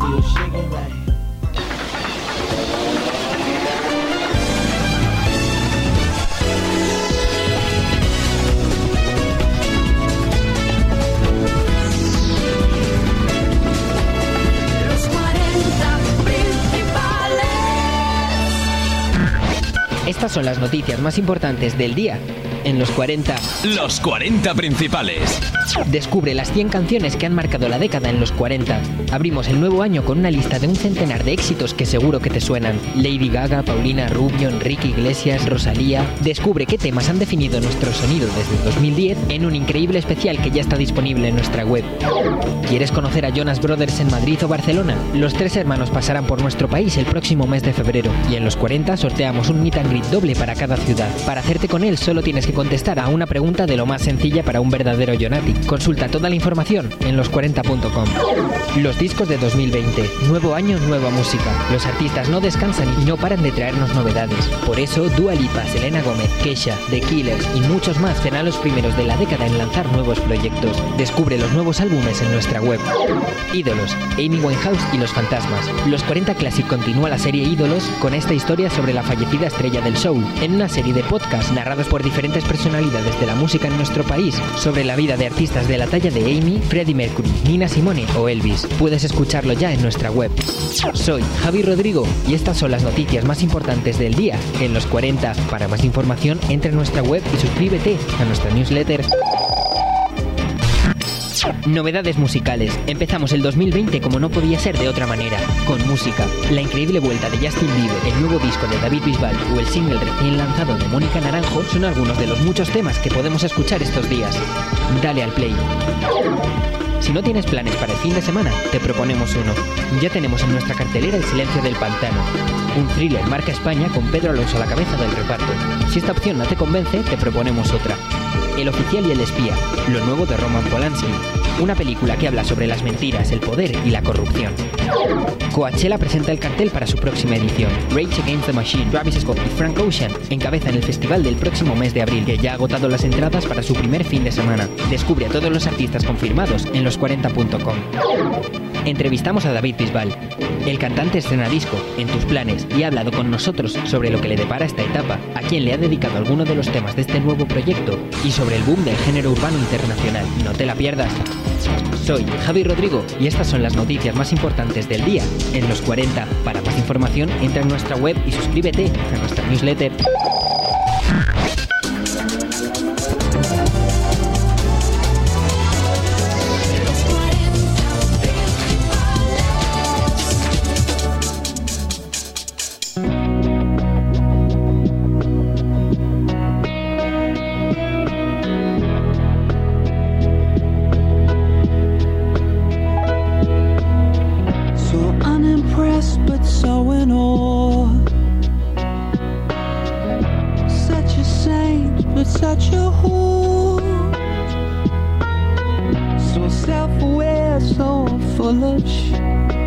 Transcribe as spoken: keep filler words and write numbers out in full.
feel shaking right. Estas son las noticias más importantes del día en los cuarenta. Los cuarenta principales. Descubre las cien canciones que han marcado la década en los cuarenta. Abrimos el nuevo año con una lista de un centenar de éxitos que seguro que te suenan. Lady Gaga, Paulina Rubio, Enrique Iglesias, Rosalía. Descubre qué temas han definido nuestro sonido desde el dos mil diez en un increíble especial que ya está disponible en nuestra web. ¿Quieres conocer a Jonas Brothers en Madrid o Barcelona? Los tres hermanos pasarán por nuestro país el próximo mes de febrero y en los cuarenta sorteamos un meet and greet doble para cada ciudad. Para hacerte con él solo tienes que contestar a una pregunta de lo más sencilla para un verdadero Jonati. Consulta toda la información en los cuarenta punto com. Los discos de dos mil veinte. Nuevo año, nueva música. Los artistas no descansan y no paran de traernos novedades. Por eso, Dua Lipa, Selena Gomez, Kesha, The Killers y muchos más serán los primeros de la década en lanzar nuevos proyectos. Descubre los nuevos álbumes en nuestra web. Ídolos, Amy Winehouse y los fantasmas. Los cuarenta Classic continúa la serie Ídolos con esta historia sobre la fallecida estrella del soul, en una serie de podcasts narrados por diferentes personalidades de la música en nuestro país sobre la vida de artistas de la talla de Amy, Freddie Mercury, Nina Simone o Elvis. Puedes escucharlo ya en nuestra web. Soy Javi Rodrigo y estas son las noticias más importantes del día en los cuarenta. Para más información, entra en nuestra web y suscríbete a nuestra newsletter. Novedades musicales. Empezamos el dos mil veinte como no podía ser de otra manera, con música. La increíble vuelta de Justin Bieber, el nuevo disco de David Bisbal o el single recién lanzado de Mónica Naranjo son algunos de los muchos temas que podemos escuchar estos días. Dale al play. Si no tienes planes para el fin de semana, te proponemos uno. Ya tenemos en nuestra cartelera El silencio del pantano, un thriller marca España con Pedro Alonso a la cabeza del reparto. Si esta opción no te convence, te proponemos otra. El oficial y el espía, lo nuevo de Roman Polanski, una película que habla sobre las mentiras, el poder y la corrupción. Coachella presenta el cartel para su próxima edición. Rage Against the Machine, Travis Scott y Frank Ocean encabezan el festival del próximo mes de abril, que ya ha agotado las entradas para su primer fin de semana. Descubre a todos los artistas confirmados en los cuarenta punto com. Entrevistamos a David Bisbal. El cantante estrena disco, En tus planes, y ha hablado con nosotros sobre lo que le depara esta etapa, a quién le ha dedicado alguno de los temas de este nuevo proyecto y sobre el boom del género urbano internacional. No te la pierdas. Soy Javi Rodrigo y estas son las noticias más importantes del día en los cuarenta. Para más información, entra en nuestra web y suscríbete a nuestra newsletter. Full of shit.